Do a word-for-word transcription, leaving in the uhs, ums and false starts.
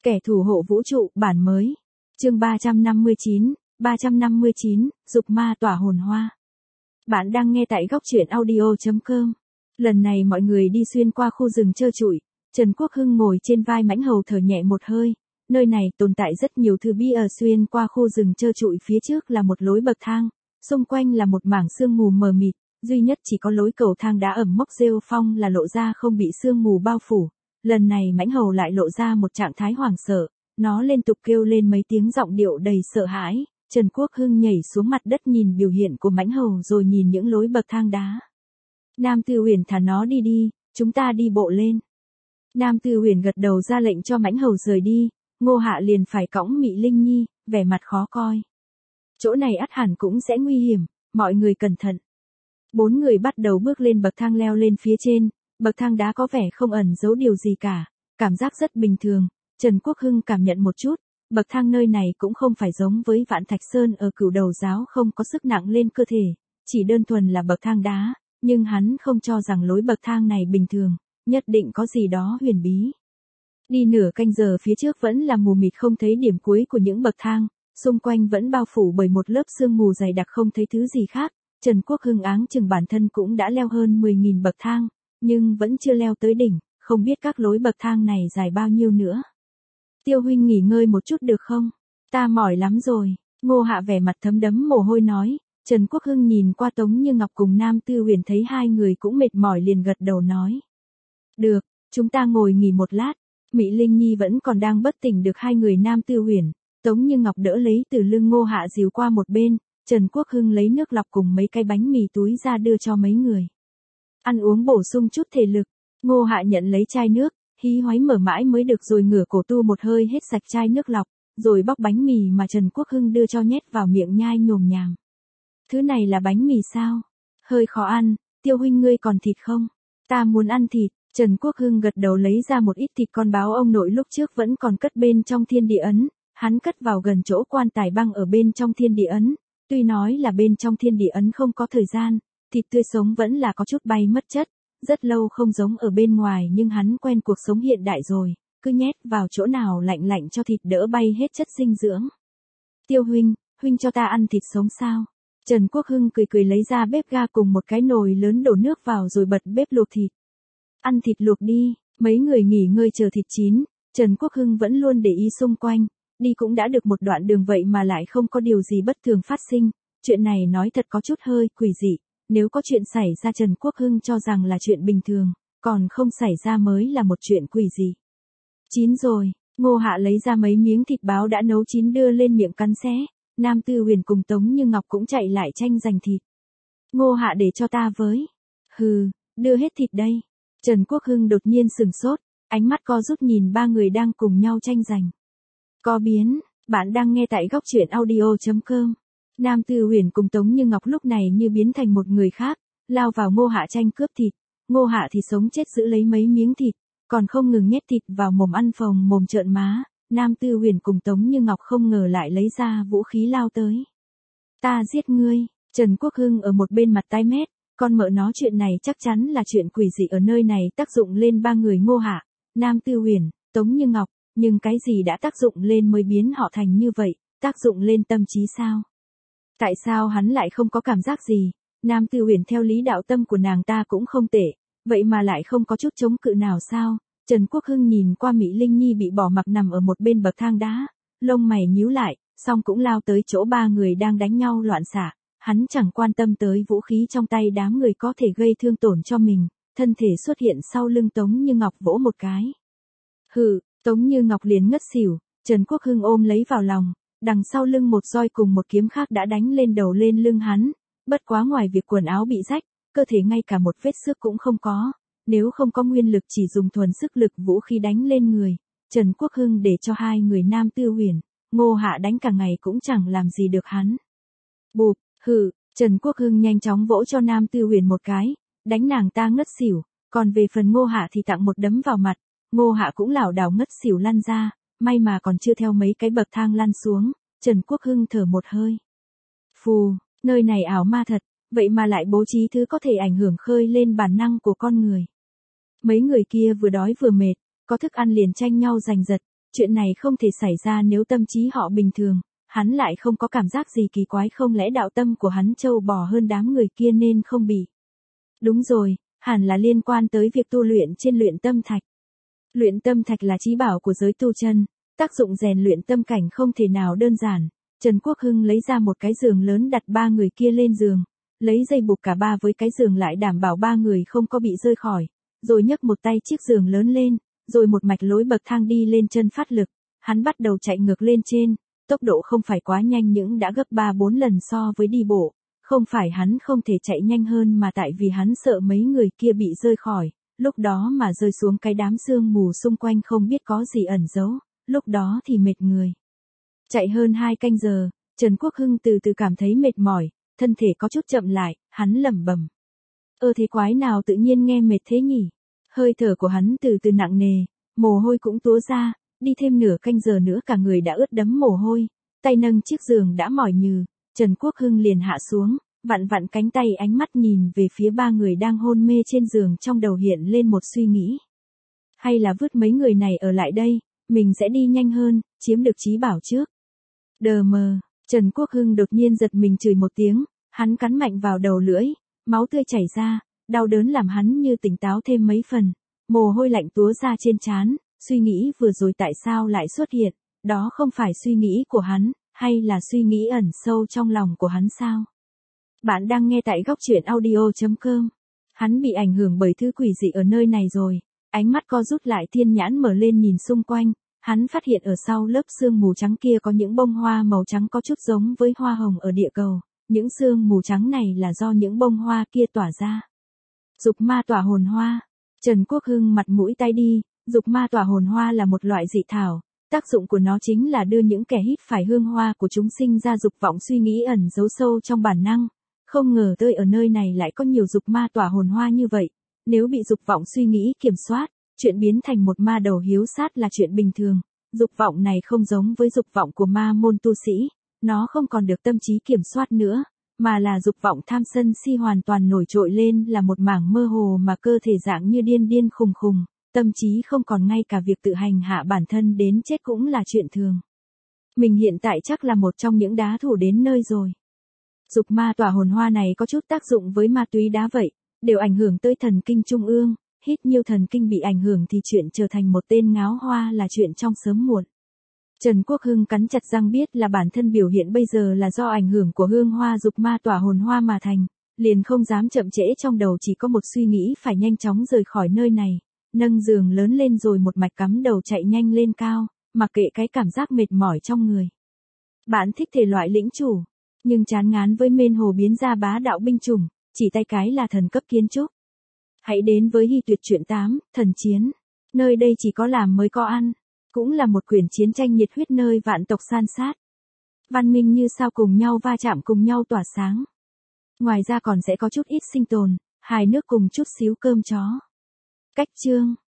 Kẻ thủ hộ vũ trụ, bản mới. Chương ba trăm năm mươi chín, ba trăm năm mươi chín, dục ma tỏa hồn hoa. Bạn đang nghe tại góc truyện audio chấm com. Lần này mọi người đi xuyên qua khu rừng trơ trụi, Trần Quốc Hưng ngồi trên vai mãnh hầu thở nhẹ một hơi. Nơi này tồn tại rất nhiều thứ bí ẩn. Xuyên qua khu rừng trơ trụi, phía trước là một lối bậc thang, xung quanh là một mảng sương mù mờ mịt, duy nhất chỉ có lối cầu thang đá ẩm mốc rêu phong là lộ ra không bị sương mù bao phủ. Lần này mãnh hầu lại lộ ra một trạng thái hoảng sợ, nó liên tục kêu lên mấy tiếng giọng điệu đầy sợ hãi. Trần Quốc Hưng nhảy xuống mặt đất nhìn biểu hiện của mãnh hầu rồi nhìn những lối bậc thang đá. Nam Tư Huyền thả nó đi đi, chúng ta đi bộ lên. Nam Tư Huyền gật đầu ra lệnh cho mãnh hầu rời đi. Ngô Hạ liền phải cõng Mị Linh Nhi, vẻ mặt khó coi. Chỗ này ắt hẳn cũng sẽ nguy hiểm, mọi người cẩn thận. Bốn người bắt đầu bước lên bậc thang leo lên phía trên. Bậc thang đá có vẻ không ẩn giấu điều gì cả, cảm giác rất bình thường. Trần Quốc Hưng cảm nhận một chút, bậc thang nơi này cũng không phải giống với Vạn Thạch Sơn ở Cửu Đầu Giáo, không có sức nặng lên cơ thể, chỉ đơn thuần là bậc thang đá, nhưng hắn không cho rằng lối bậc thang này bình thường, nhất định có gì đó huyền bí. Đi nửa canh giờ phía trước vẫn là mù mịt không thấy điểm cuối của những bậc thang, xung quanh vẫn bao phủ bởi một lớp sương mù dày đặc không thấy thứ gì khác. Trần Quốc Hưng áng chừng bản thân cũng đã leo hơn mười nghìn bậc thang, nhưng vẫn chưa leo tới đỉnh, không biết các lối bậc thang này dài bao nhiêu nữa. Tiêu huynh nghỉ ngơi một chút được không? Ta mỏi lắm rồi. Ngô Hạ vẻ mặt thấm đẫm mồ hôi nói. Trần Quốc Hưng nhìn qua Tống Như Ngọc cùng Nam Tư Huyền thấy hai người cũng mệt mỏi liền gật đầu nói. Được, chúng ta ngồi nghỉ một lát. Mị Linh Nhi vẫn còn đang bất tỉnh được hai người Nam Tư Huyền. Tống Như Ngọc đỡ lấy từ lưng Ngô Hạ dìu qua một bên. Trần Quốc Hưng lấy nước lọc cùng mấy cái bánh mì túi ra đưa cho mấy người. Ăn uống bổ sung chút thể lực. Ngô Hạ nhận lấy chai nước, hí hoáy mở mãi mới được rồi ngửa cổ tu một hơi hết sạch chai nước lọc, rồi bóc bánh mì mà Trần Quốc Hưng đưa cho nhét vào miệng nhai nhồm nhàm. Thứ này là bánh mì sao? Hơi khó ăn, Tiêu huynh ngươi còn thịt không? Ta muốn ăn thịt. Trần Quốc Hưng gật đầu lấy ra một ít thịt con báo ông nội lúc trước vẫn còn cất bên trong thiên địa ấn, hắn cất vào gần chỗ quan tài băng ở bên trong thiên địa ấn. Tuy nói là bên trong thiên địa ấn không có thời gian, thịt tươi sống vẫn là có chút bay mất chất, rất lâu không giống ở bên ngoài, nhưng hắn quen cuộc sống hiện đại rồi, cứ nhét vào chỗ nào lạnh lạnh cho thịt đỡ bay hết chất dinh dưỡng. Tiêu huynh, huynh cho ta ăn thịt sống sao? Trần Quốc Hưng cười cười lấy ra bếp ga cùng một cái nồi lớn đổ nước vào rồi bật bếp luộc thịt. Ăn thịt luộc đi. Mấy người nghỉ ngơi chờ thịt chín. Trần Quốc Hưng vẫn luôn để ý xung quanh. Đi cũng đã được một đoạn đường vậy mà lại không có điều gì bất thường phát sinh. Chuyện này nói thật có chút hơi quỷ dị. Nếu có chuyện xảy ra Trần Quốc Hưng cho rằng là chuyện bình thường, còn không xảy ra mới là một chuyện quỷ dị. Chín rồi, Ngô Hạ lấy ra mấy miếng thịt báo đã nấu chín đưa lên miệng cắn xé. Nam Tư Huyền cùng Tống Như Ngọc cũng chạy lại tranh giành thịt. Ngô Hạ để cho ta với. Hừ, đưa hết thịt đây. Trần Quốc Hưng đột nhiên sừng sốt, ánh mắt co rút nhìn ba người đang cùng nhau tranh giành. Có biến, bạn đang nghe tại góc truyện audio chấm com. Nam Tư Huyền cùng Tống Như Ngọc lúc này như biến thành một người khác, lao vào Ngô Hạ tranh cướp thịt. Ngô Hạ thì sống chết giữ lấy mấy miếng thịt, còn không ngừng nhét thịt vào mồm ăn phồng mồm trợn má. Nam Tư Huyền cùng Tống Như Ngọc không ngờ lại lấy ra vũ khí lao tới. Ta giết ngươi. Trần Quốc Hưng ở một bên mặt tái mét, con mợ nó chuyện này chắc chắn là chuyện quỷ dị ở nơi này tác dụng lên ba người Ngô Hạ, Nam Tư Huyền, Tống Như Ngọc, nhưng cái gì đã tác dụng lên mới biến họ thành như vậy, tác dụng lên tâm trí sao? Tại sao hắn lại không có cảm giác gì? Nam Tư Huyền theo lý đạo tâm của nàng ta cũng không tệ, vậy mà lại không có chút chống cự nào sao? Trần Quốc Hưng nhìn qua Mị Linh Nhi bị bỏ mặc nằm ở một bên bậc thang đá, lông mày nhíu lại, xong cũng lao tới chỗ ba người đang đánh nhau loạn xạ. Hắn chẳng quan tâm tới vũ khí trong tay đám người có thể gây thương tổn cho mình, thân thể xuất hiện sau lưng Tống Như Ngọc vỗ một cái. Hừ, Tống Như Ngọc liền ngất xỉu, Trần Quốc Hưng ôm lấy vào lòng, đằng sau lưng một roi cùng một kiếm khác đã đánh lên đầu lên lưng hắn, bất quá ngoài việc quần áo bị rách, cơ thể ngay cả một vết xước cũng không có, nếu không có nguyên lực chỉ dùng thuần sức lực vũ khí đánh lên người, Trần Quốc Hưng để cho hai người Nam Tư Huyền, Ngô Hạ đánh cả ngày cũng chẳng làm gì được hắn. Bụp. Hừ, Trần Quốc Hưng nhanh chóng vỗ cho Nam Tư Huyền một cái, đánh nàng ta ngất xỉu, còn về phần Ngô Hạ thì tặng một đấm vào mặt, Ngô Hạ cũng lảo đảo ngất xỉu lăn ra, may mà còn chưa theo mấy cái bậc thang lăn xuống. Trần Quốc Hưng thở một hơi. Phù, nơi này ảo ma thật, vậy mà lại bố trí thứ có thể ảnh hưởng khơi lên bản năng của con người. Mấy người kia vừa đói vừa mệt, có thức ăn liền tranh nhau giành giật, Chuyện này không thể xảy ra nếu tâm trí họ bình thường, hắn lại không có cảm giác gì kỳ quái, không lẽ đạo tâm của hắn trâu bò hơn đám người kia nên không bị. Đúng rồi, hẳn là liên quan tới việc tu luyện trên luyện tâm thạch. Luyện tâm thạch là chí bảo của giới tu chân, tác dụng rèn luyện tâm cảnh không thể nào đơn giản. Trần Quốc Hưng lấy ra một cái giường lớn đặt ba người kia lên giường, lấy dây buộc cả ba với cái giường lại đảm bảo ba người không có bị rơi khỏi, rồi nhấc một tay chiếc giường lớn lên, rồi một mạch lối bậc thang đi lên chân phát lực, hắn bắt đầu chạy ngược lên trên, tốc độ không phải quá nhanh nhưng đã gấp ba bốn lần so với đi bộ, không phải hắn không thể chạy nhanh hơn mà tại vì hắn sợ mấy người kia bị rơi khỏi, lúc đó mà rơi xuống cái đám sương mù xung quanh không biết có gì ẩn giấu, lúc đó thì mệt người. Chạy hơn hai canh giờ, Trần Quốc Hưng từ từ cảm thấy mệt mỏi, thân thể có chút chậm lại, hắn lẩm bẩm. Ơ thế quái nào tự nhiên nghe mệt thế nhỉ? Hơi thở của hắn từ từ nặng nề, mồ hôi cũng túa ra, đi thêm nửa canh giờ nữa cả người đã ướt đẫm mồ hôi, tay nâng chiếc giường đã mỏi nhừ, Trần Quốc Hưng liền hạ xuống, vặn vặn cánh tay, ánh mắt nhìn về phía ba người đang hôn mê trên giường, trong đầu hiện lên một suy nghĩ. Hay là vứt mấy người này ở lại đây, mình sẽ đi nhanh hơn, chiếm được chí bảo trước. Đờ mờ, Trần Quốc Hưng đột nhiên giật mình chửi một tiếng, hắn cắn mạnh vào đầu lưỡi, máu tươi chảy ra, đau đớn làm hắn như tỉnh táo thêm mấy phần, mồ hôi lạnh túa ra trên trán, suy nghĩ vừa rồi tại sao lại xuất hiện, đó không phải suy nghĩ của hắn, hay là suy nghĩ ẩn sâu trong lòng của hắn sao? Bạn đang nghe tại góc truyện audio chấm com. Hắn bị ảnh hưởng bởi thứ quỷ dị ở nơi này rồi, ánh mắt co rút lại, thiên nhãn mở lên nhìn xung quanh, hắn phát hiện ở sau lớp sương mù trắng kia có những bông hoa màu trắng có chút giống với hoa hồng ở địa cầu, những sương mù trắng này là do những bông hoa kia tỏa ra. Dục ma tỏa hồn hoa. Trần Quốc Hưng mặt mũi tay đi, dục ma tỏa hồn hoa là một loại dị thảo, tác dụng của nó chính là đưa những kẻ hít phải hương hoa của chúng sinh ra dục vọng suy nghĩ ẩn giấu sâu trong bản năng. Không ngờ tới ở nơi này lại có nhiều dục ma tỏa hồn hoa như vậy, nếu bị dục vọng suy nghĩ kiểm soát, chuyện biến thành một ma đầu hiếu sát là chuyện bình thường. Dục vọng này không giống với dục vọng của ma môn tu sĩ, nó không còn được tâm trí kiểm soát nữa, mà là dục vọng tham sân si hoàn toàn nổi trội lên, là một mảng mơ hồ mà cơ thể dạng như điên điên khùng khùng, tâm trí không còn, ngay cả việc tự hành hạ bản thân đến chết cũng là chuyện thường. Mình hiện tại chắc là một trong những đá thủ đến nơi rồi. Dục ma tỏa hồn hoa này có chút tác dụng với ma túy đá vậy, đều ảnh hưởng tới thần kinh trung ương, hít nhiều thần kinh bị ảnh hưởng thì chuyện trở thành một tên ngáo hoa là chuyện trong sớm muộn. Trần Quốc Hưng cắn chặt răng, biết là bản thân biểu hiện bây giờ là do ảnh hưởng của hương hoa dục ma tỏa hồn hoa mà thành, liền không dám chậm trễ, trong đầu chỉ có một suy nghĩ phải nhanh chóng rời khỏi nơi này, nâng giường lớn lên rồi một mạch cắm đầu chạy nhanh lên cao, mặc kệ cái cảm giác mệt mỏi trong người. Bạn thích thể loại lĩnh chủ, nhưng chán ngán với mên hồ biến ra bá đạo binh chủng, chỉ tay cái là thần cấp kiến trúc. Hãy đến với Hy Tuyệt Truyện tám, Thần Chiến. Nơi đây chỉ có làm mới có ăn, cũng là một quyển chiến tranh nhiệt huyết nơi vạn tộc san sát. Văn minh như sao cùng nhau va chạm, cùng nhau tỏa sáng. Ngoài ra còn sẽ có chút ít sinh tồn, hài nước cùng chút xíu cơm chó. Cách chương